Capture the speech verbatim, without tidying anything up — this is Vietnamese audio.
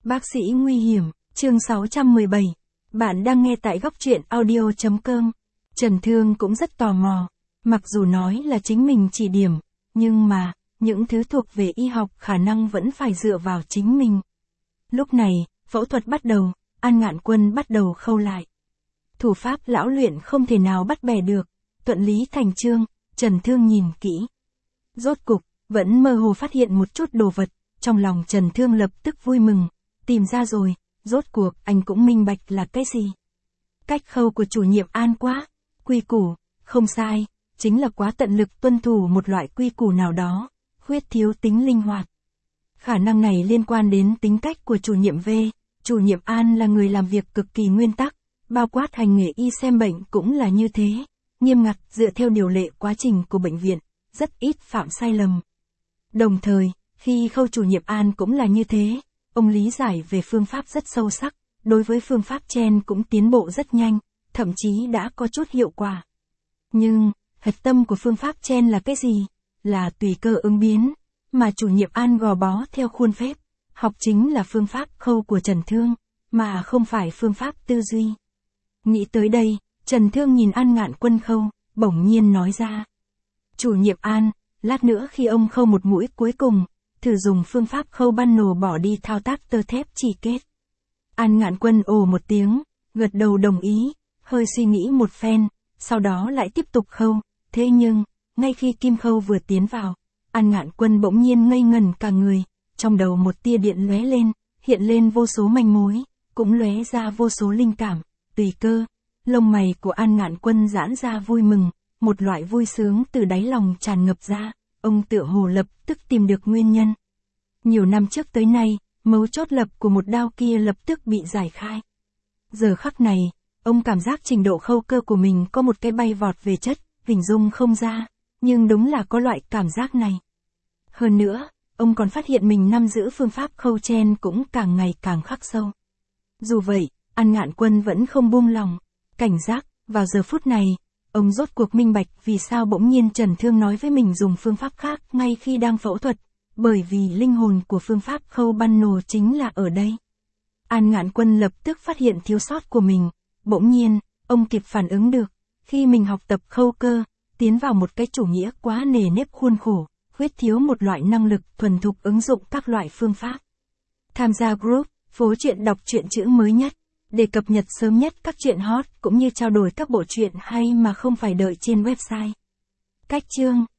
Bác sĩ nguy hiểm, chương sáu trăm mười bảy. Bạn đang nghe tại góc truyện audio chấm com. Trần Thương cũng rất tò mò. Mặc dù nói là chính mình chỉ điểm, nhưng mà, những thứ thuộc về y học khả năng vẫn phải dựa vào chính mình. Lúc này, phẫu thuật bắt đầu, An Ngạn Quân bắt đầu khâu lại. Thủ pháp lão luyện không thể nào bắt bẻ được, thuận lý thành chương, Trần Thương nhìn kỹ. Rốt cục, vẫn mơ hồ phát hiện một chút đồ vật, trong lòng Trần Thương lập tức vui mừng, tìm ra rồi, rốt cuộc anh cũng minh bạch là cái gì. Cách khâu của chủ nhiệm An quá, quy củ, không sai, chính là quá tận lực tuân thủ một loại quy củ nào đó, khuyết thiếu tính linh hoạt. Khả năng này liên quan đến tính cách của chủ nhiệm V, chủ nhiệm An là người làm việc cực kỳ nguyên tắc, bao quát hành nghề y xem bệnh cũng là như thế, nghiêm ngặt dựa theo điều lệ quá trình của bệnh viện, rất ít phạm sai lầm. Đồng thời, khi khâu chủ nhiệm An cũng là như thế, ông lý giải về phương pháp rất sâu sắc, đối với phương pháp trên cũng tiến bộ rất nhanh, thậm chí đã có chút hiệu quả. Nhưng, hạch tâm của phương pháp trên là cái gì? Là tùy cơ ứng biến, mà chủ nhiệm An gò bó theo khuôn phép, học chính là phương pháp khâu của Trần Thương, mà không phải phương pháp tư duy. Nghĩ tới đây, Trần Thương nhìn An Ngạn Quân khâu, bỗng nhiên nói ra. Chủ nhiệm An, lát nữa khi ông khâu một mũi cuối cùng, thử dùng phương pháp khâu ban nổ bỏ đi thao tác tơ thép chỉ kết. An Ngạn Quân ồ một tiếng, gật đầu đồng ý, hơi suy nghĩ một phen, sau đó lại tiếp tục khâu, thế nhưng, ngay khi kim khâu vừa tiến vào, An Ngạn Quân bỗng nhiên ngây ngẩn cả người, trong đầu một tia điện lóe lên, hiện lên vô số manh mối, cũng lóe ra vô số linh cảm, tùy cơ. Lông mày của An Ngạn Quân giãn ra vui mừng, một loại vui sướng từ đáy lòng tràn ngập ra, ông tựa hồ lập tức tìm được nguyên nhân. Nhiều năm trước tới nay, mấu chốt lập của một đao kia lập tức bị giải khai. Giờ khắc này, ông cảm giác trình độ khâu cơ của mình có một cái bay vọt về chất, hình dung không ra, nhưng đúng là có loại cảm giác này. Hơn nữa, ông còn phát hiện mình nắm giữ phương pháp khâu trên cũng càng ngày càng khắc sâu. Dù vậy, An Ngạn Quân vẫn không buông lòng, cảnh giác, vào giờ phút này, ông rốt cuộc minh bạch vì sao bỗng nhiên Trần Thương nói với mình dùng phương pháp khác ngay khi đang phẫu thuật, bởi vì linh hồn của phương pháp khâu ban nổ chính là ở đây. An Ngạn Quân lập tức phát hiện thiếu sót của mình, bỗng nhiên, ông kịp phản ứng được, khi mình học tập khâu cơ, tiến vào một cái chủ nghĩa quá nề nếp khuôn khổ, khuyết thiếu một loại năng lực thuần thục ứng dụng các loại phương pháp. Tham gia group, phố truyện đọc truyện chữ mới nhất, để cập nhật sớm nhất các truyện hot cũng như trao đổi các bộ truyện hay mà không phải đợi trên website. Cách chương